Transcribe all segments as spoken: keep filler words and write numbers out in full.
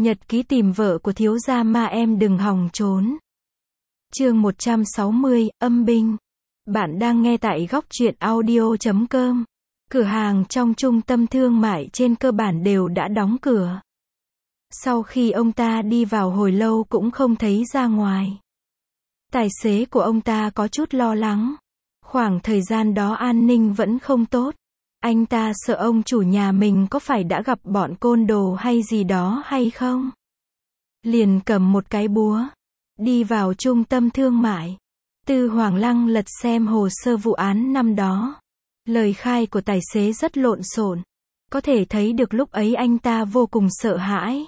Nhật ký tìm vợ của thiếu gia ma em đừng hòng trốn. Chương một trăm sáu mươi, âm binh. Bạn đang nghe tại góc truyện audio chấm com. Cửa hàng trong trung tâm thương mại trên cơ bản đều đã đóng cửa. Sau khi ông ta đi vào hồi lâu cũng không thấy ra ngoài. Tài xế của ông ta có chút lo lắng. Khoảng thời gian đó an ninh vẫn không tốt. Anh ta sợ ông chủ nhà mình có phải đã gặp bọn côn đồ hay gì đó hay không. Liền cầm một cái búa, đi vào trung tâm thương mại. Tư Hoàng Lăng lật xem hồ sơ vụ án năm đó. Lời khai của tài xế rất lộn xộn. Có thể thấy được lúc ấy anh ta vô cùng sợ hãi.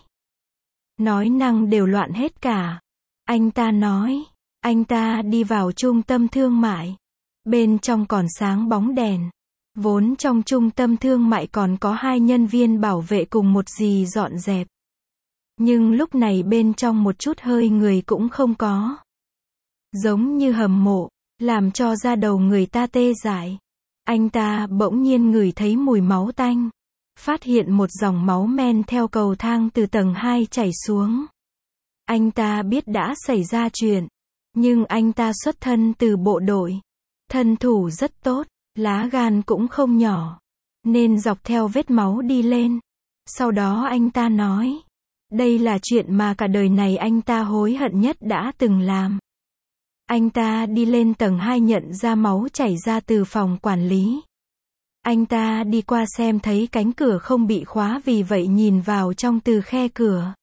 Nói năng đều loạn hết cả. Anh ta nói, anh ta đi vào trung tâm thương mại. Bên trong còn sáng bóng đèn. Vốn trong trung tâm thương mại còn có hai nhân viên bảo vệ cùng một dì dọn dẹp. Nhưng lúc này bên trong một chút hơi người cũng không có. Giống như hầm mộ, làm cho da đầu người ta tê dại. Anh ta bỗng nhiên ngửi thấy mùi máu tanh. Phát hiện một dòng máu men theo cầu thang từ tầng hai chảy xuống. Anh ta biết đã xảy ra chuyện. Nhưng anh ta xuất thân từ bộ đội. Thân thủ rất tốt. Lá gan cũng không nhỏ, nên dọc theo vết máu đi lên. Sau đó anh ta nói, đây là chuyện mà cả đời này anh ta hối hận nhất đã từng làm. Anh ta đi lên tầng hai nhận ra máu chảy ra từ phòng quản lý. Anh ta đi qua xem thấy cánh cửa không bị khóa, vì vậy nhìn vào trong từ khe cửa.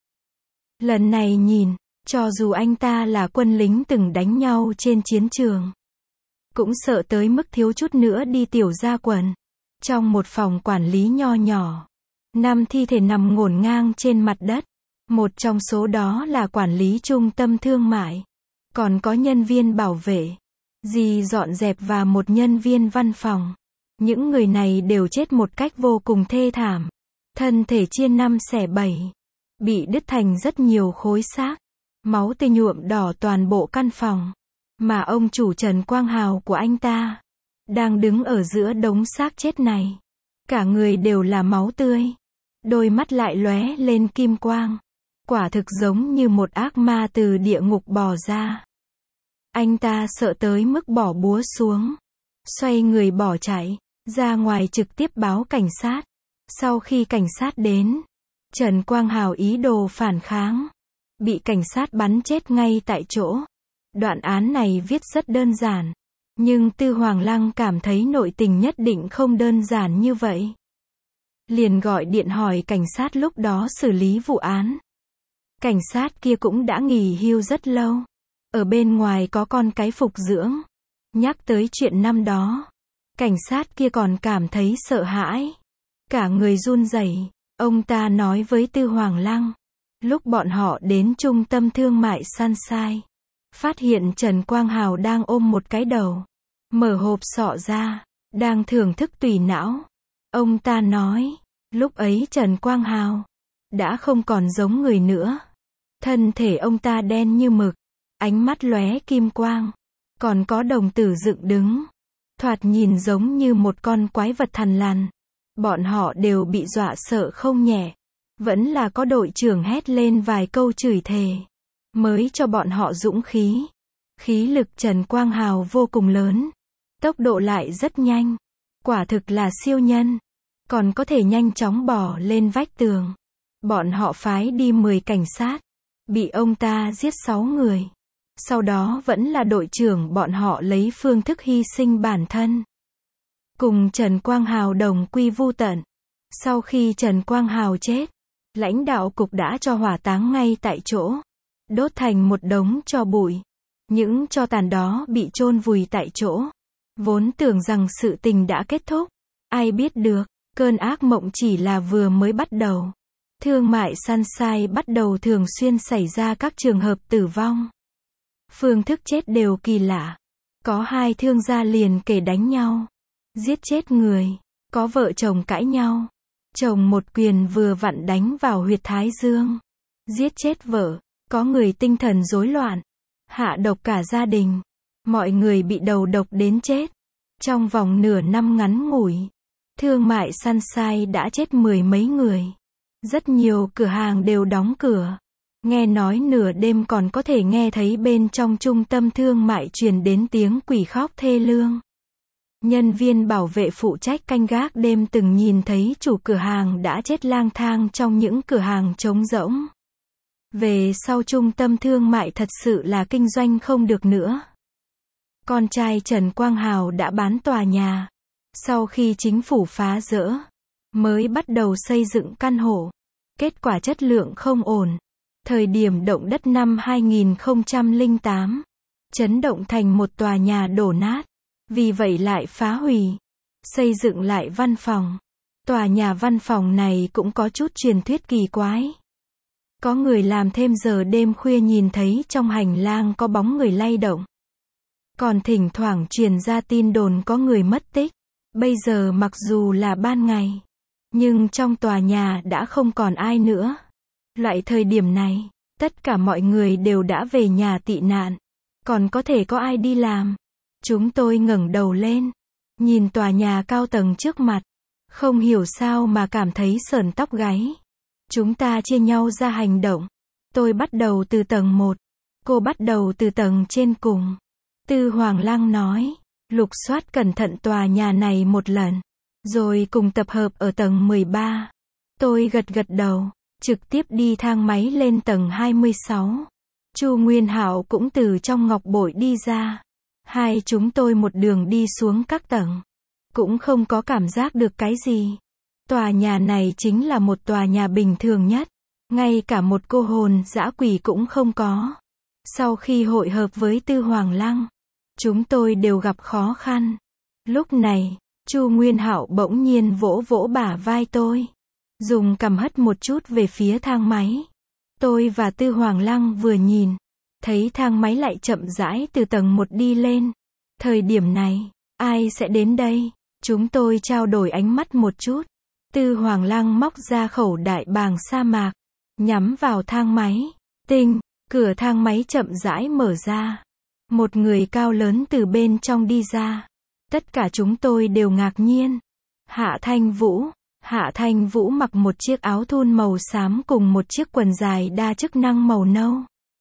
Lần này nhìn, cho dù anh ta là quân lính từng đánh nhau trên chiến trường, cũng sợ tới mức thiếu chút nữa đi tiểu ra quần. Trong một phòng quản lý nho nhỏ, năm thi thể nằm ngổn ngang trên mặt đất. Một trong số đó là quản lý trung tâm thương mại. Còn có nhân viên bảo vệ, dì dọn dẹp và một nhân viên văn phòng. Những người này đều chết một cách vô cùng thê thảm. Thân thể chia năm xẻ bảy, bị đứt thành rất nhiều khối xác. Máu tươi nhuộm đỏ toàn bộ căn phòng. Mà ông chủ Trần Quang Hào của anh ta đang đứng ở giữa đống xác chết này. Cả người đều là máu tươi. Đôi mắt lại lóe lên kim quang. Quả thực giống như một ác ma từ địa ngục bò ra. Anh ta sợ tới mức bỏ búa xuống. Xoay người bỏ chạy ra ngoài, trực tiếp báo cảnh sát. Sau khi cảnh sát đến, Trần Quang Hào ý đồ phản kháng, bị cảnh sát bắn chết ngay tại chỗ. Đoạn án này viết rất đơn giản. Nhưng Tư Hoàng Lăng cảm thấy nội tình nhất định không đơn giản như vậy. Liền gọi điện hỏi cảnh sát lúc đó xử lý vụ án. Cảnh sát kia cũng đã nghỉ hưu rất lâu. Ở bên ngoài có con cái phục dưỡng. Nhắc tới chuyện năm đó, cảnh sát kia còn cảm thấy sợ hãi. Cả người run rẩy. Ông ta nói với Tư Hoàng Lăng. Lúc bọn họ đến trung tâm thương mại Sunshine, phát hiện Trần Quang Hào đang ôm một cái đầu, mở hộp sọ ra, đang thưởng thức tùy não. Ông ta nói, lúc ấy Trần Quang Hào đã không còn giống người nữa. Thân thể ông ta đen như mực, ánh mắt lóe kim quang, còn có đồng tử dựng đứng. Thoạt nhìn giống như một con quái vật thằn lằn. Bọn họ đều bị dọa sợ không nhẹ. Vẫn là có đội trưởng hét lên vài câu chửi thề, mới cho bọn họ dũng khí. Khí lực Trần Quang Hào vô cùng lớn. Tốc độ lại rất nhanh. Quả thực là siêu nhân. Còn có thể nhanh chóng bò lên vách tường. Bọn họ phái đi mười cảnh sát. Bị ông ta giết sáu người. Sau đó vẫn là đội trưởng bọn họ lấy phương thức hy sinh bản thân. Cùng Trần Quang Hào đồng quy vu tận. Sau khi Trần Quang Hào chết, lãnh đạo cục đã cho hỏa táng ngay tại chỗ. Đốt thành một đống tro bụi. Những tro tàn đó bị chôn vùi tại chỗ. Vốn tưởng rằng sự tình đã kết thúc. Ai biết được, cơn ác mộng chỉ là vừa mới bắt đầu. Thương mại Sunshine bắt đầu thường xuyên xảy ra các trường hợp tử vong. Phương thức chết đều kỳ lạ. Có hai thương gia liền kề đánh nhau, giết chết người. Có vợ chồng cãi nhau. Chồng một quyền vừa vặn đánh vào huyệt thái dương, giết chết vợ. Có người tinh thần rối loạn, hạ độc cả gia đình. Mọi người bị đầu độc đến chết. Trong vòng nửa năm ngắn ngủi, thương mại Sunshine đã chết mười mấy người. Rất nhiều cửa hàng đều đóng cửa. Nghe nói nửa đêm còn có thể nghe thấy bên trong trung tâm thương mại truyền đến tiếng quỷ khóc thê lương. Nhân viên bảo vệ phụ trách canh gác đêm từng nhìn thấy chủ cửa hàng đã chết lang thang trong những cửa hàng trống rỗng. Về sau trung tâm thương mại thật sự là kinh doanh không được nữa. Con trai Trần Quang Hào đã bán tòa nhà. Sau khi chính phủ phá dỡ, mới bắt đầu xây dựng căn hộ. Kết quả chất lượng không ổn. Thời điểm động đất năm hai nghìn không trăm lẻ tám, chấn động thành một tòa nhà đổ nát. Vì vậy lại phá hủy, xây dựng lại văn phòng. Tòa nhà văn phòng này cũng có chút truyền thuyết kỳ quái. Có người làm thêm giờ đêm khuya nhìn thấy trong hành lang có bóng người lay động. Còn thỉnh thoảng truyền ra tin đồn có người mất tích. Bây giờ mặc dù là ban ngày, nhưng trong tòa nhà đã không còn ai nữa. Loại thời điểm này, tất cả mọi người đều đã về nhà tị nạn. Còn có thể có ai đi làm? Chúng tôi ngẩng đầu lên, nhìn tòa nhà cao tầng trước mặt. Không hiểu sao mà cảm thấy sởn tóc gáy. Chúng ta chia nhau ra hành động. Tôi bắt đầu từ tầng một. Cô bắt đầu từ tầng trên cùng. Tư Hoàng Lăng nói. Lục soát cẩn thận tòa nhà này một lần. Rồi cùng tập hợp ở tầng mười ba. Tôi gật gật đầu. Trực tiếp đi thang máy lên tầng hai mươi sáu. Chu Nguyên Hạo cũng từ trong ngọc bội đi ra. Hai chúng tôi một đường đi xuống các tầng. Cũng không có cảm giác được cái gì. Tòa nhà này chính là một tòa nhà bình thường nhất. Ngay cả một cô hồn dã quỷ cũng không có. Sau khi hội hợp với Tư Hoàng Lăng, chúng tôi đều gặp khó khăn. Lúc này, Chu Nguyên Hạo bỗng nhiên vỗ vỗ bả vai tôi. Dùng cằm hất một chút về phía thang máy. Tôi và Tư Hoàng Lăng vừa nhìn, thấy thang máy lại chậm rãi từ tầng một đi lên. Thời điểm này, ai sẽ đến đây? Chúng tôi trao đổi ánh mắt một chút. Tư Hoàng Lăng móc ra khẩu đại bàng sa mạc, nhắm vào thang máy. Tinh, cửa thang máy chậm rãi mở ra. Một người cao lớn từ bên trong đi ra. Tất cả chúng tôi đều ngạc nhiên. Hạ Thanh Vũ. Hạ Thanh Vũ mặc một chiếc áo thun màu xám cùng một chiếc quần dài đa chức năng màu nâu.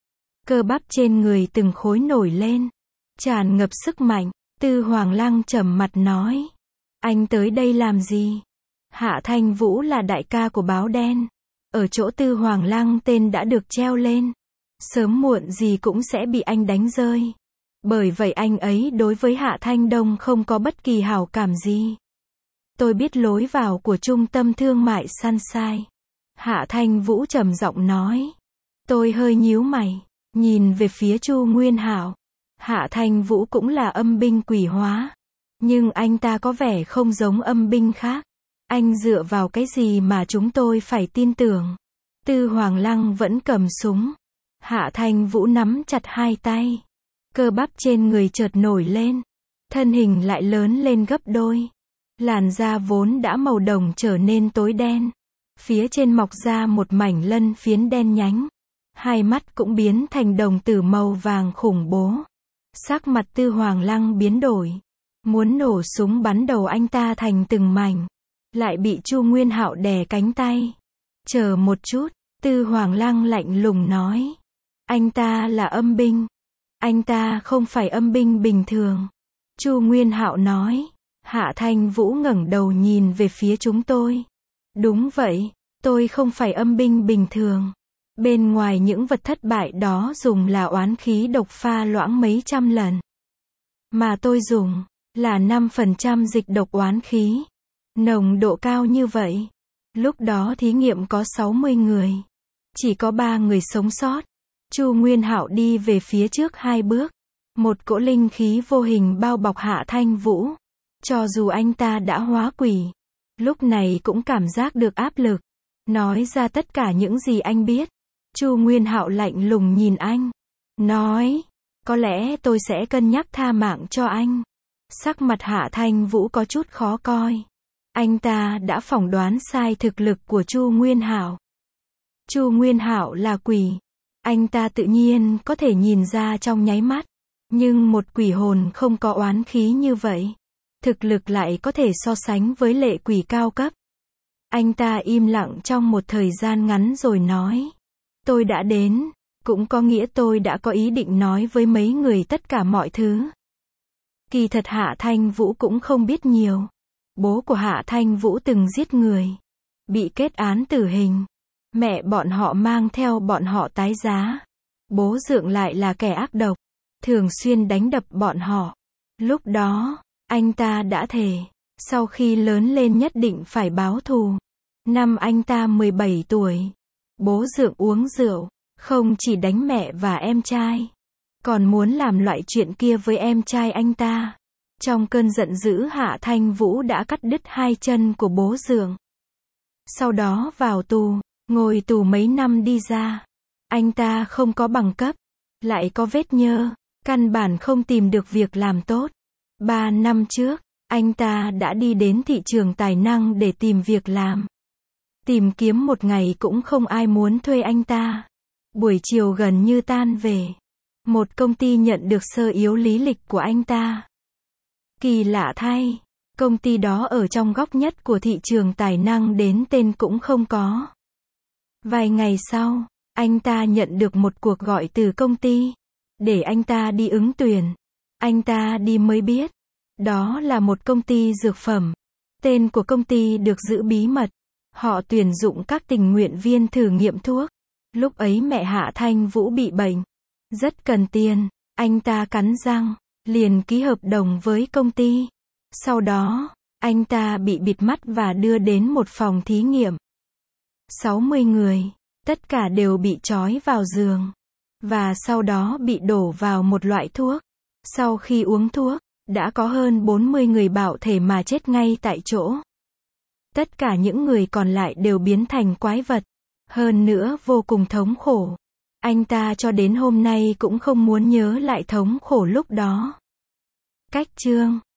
Cơ bắp trên người từng khối nổi lên, tràn ngập sức mạnh. Tư Hoàng Lăng trầm mặt nói. Anh tới đây làm gì? Hạ Thanh Vũ là đại ca của báo đen. Ở chỗ Tư Hoàng Lăng tên đã được treo lên. Sớm muộn gì cũng sẽ bị anh đánh rơi. Bởi vậy anh ấy đối với Hạ Thanh Đông không có bất kỳ hảo cảm gì. Tôi biết lối vào của trung tâm thương mại Sunshine. Hạ Thanh Vũ trầm giọng nói. Tôi hơi nhíu mày, nhìn về phía Chu Nguyên Hạo. Hạ Thanh Vũ cũng là âm binh quỷ hóa. Nhưng anh ta có vẻ không giống âm binh khác. Anh dựa vào cái gì mà chúng tôi phải tin tưởng? Tư Hoàng Lăng vẫn cầm súng. Hạ Thanh Vũ nắm chặt hai tay. Cơ bắp trên người chợt nổi lên. Thân hình lại lớn lên gấp đôi. Làn da vốn đã màu đồng trở nên tối đen. Phía trên mọc ra một mảnh lân phiến đen nhánh. Hai mắt cũng biến thành đồng tử màu vàng khủng bố. Sắc mặt Tư Hoàng Lăng biến đổi. Muốn nổ súng bắn đầu anh ta thành từng mảnh. Lại bị Chu Nguyên Hạo đè cánh tay. Chờ một chút, Tư Hoàng Lăng lạnh lùng nói. Anh ta là âm binh. Anh ta không phải âm binh bình thường. Chu Nguyên Hạo nói. Hạ Thanh Vũ ngẩng đầu nhìn về phía chúng tôi. Đúng vậy, tôi không phải âm binh bình thường. Bên ngoài những vật thất bại đó dùng là oán khí độc pha loãng mấy trăm lần. Mà tôi dùng là năm phần trăm dịch độc oán khí. Nồng độ cao như vậy. Lúc đó thí nghiệm có sáu mươi người. Chỉ có ba người sống sót. Chu Nguyên Hạo đi về phía trước hai bước. Một cỗ linh khí vô hình bao bọc Hạ Thanh Vũ. Cho dù anh ta đã hóa quỷ, lúc này cũng cảm giác được áp lực. Nói ra tất cả những gì anh biết. Chu Nguyên Hạo lạnh lùng nhìn anh. Nói, có lẽ tôi sẽ cân nhắc tha mạng cho anh. Sắc mặt Hạ Thanh Vũ có chút khó coi. Anh ta đã phỏng đoán sai thực lực của Chu Nguyên Hạo. Chu Nguyên Hạo là quỷ. Anh ta tự nhiên có thể nhìn ra trong nháy mắt. Nhưng một quỷ hồn không có oán khí như vậy. Thực lực lại có thể so sánh với lệ quỷ cao cấp. Anh ta im lặng trong một thời gian ngắn rồi nói. Tôi đã đến, cũng có nghĩa tôi đã có ý định nói với mấy người tất cả mọi thứ. Kỳ thật Hạ Thanh Vũ cũng không biết nhiều. Bố của Hạ Thanh Vũ từng giết người, bị kết án tử hình. Mẹ bọn họ mang theo bọn họ tái giá. Bố Dượng lại là kẻ ác độc, thường xuyên đánh đập bọn họ. Lúc đó, anh ta đã thề, sau khi lớn lên nhất định phải báo thù. Năm anh ta mười bảy tuổi, bố Dượng uống rượu, không chỉ đánh mẹ và em trai, còn muốn làm loại chuyện kia với em trai anh ta. Trong cơn giận dữ Hạ Thanh Vũ đã cắt đứt hai chân của bố Dượng. Sau đó vào tù, ngồi tù mấy năm đi ra. Anh ta không có bằng cấp, lại có vết nhơ, căn bản không tìm được việc làm tốt. Ba năm trước, anh ta đã đi đến thị trường tài năng để tìm việc làm. Tìm kiếm một ngày cũng không ai muốn thuê anh ta. Buổi chiều gần như tan về. Một công ty nhận được sơ yếu lý lịch của anh ta. Kỳ lạ thay, công ty đó ở trong góc nhất của thị trường tài năng đến tên cũng không có. Vài ngày sau, anh ta nhận được một cuộc gọi từ công ty, để anh ta đi ứng tuyển. Anh ta đi mới biết, đó là một công ty dược phẩm. Tên của công ty được giữ bí mật. Họ tuyển dụng các tình nguyện viên thử nghiệm thuốc. Lúc ấy mẹ Hạ Thanh Vũ bị bệnh, rất cần tiền. Anh ta cắn răng, liền ký hợp đồng với công ty. Sau đó, anh ta bị bịt mắt và đưa đến một phòng thí nghiệm. sáu mươi người, tất cả đều bị trói vào giường, và sau đó bị đổ vào một loại thuốc. Sau khi uống thuốc, đã có hơn bốn mươi người bạo thể mà chết ngay tại chỗ. Tất cả những người còn lại đều biến thành quái vật. Hơn nữa vô cùng thống khổ. Anh ta cho đến hôm nay cũng không muốn nhớ lại thống khổ lúc đó. Cách chương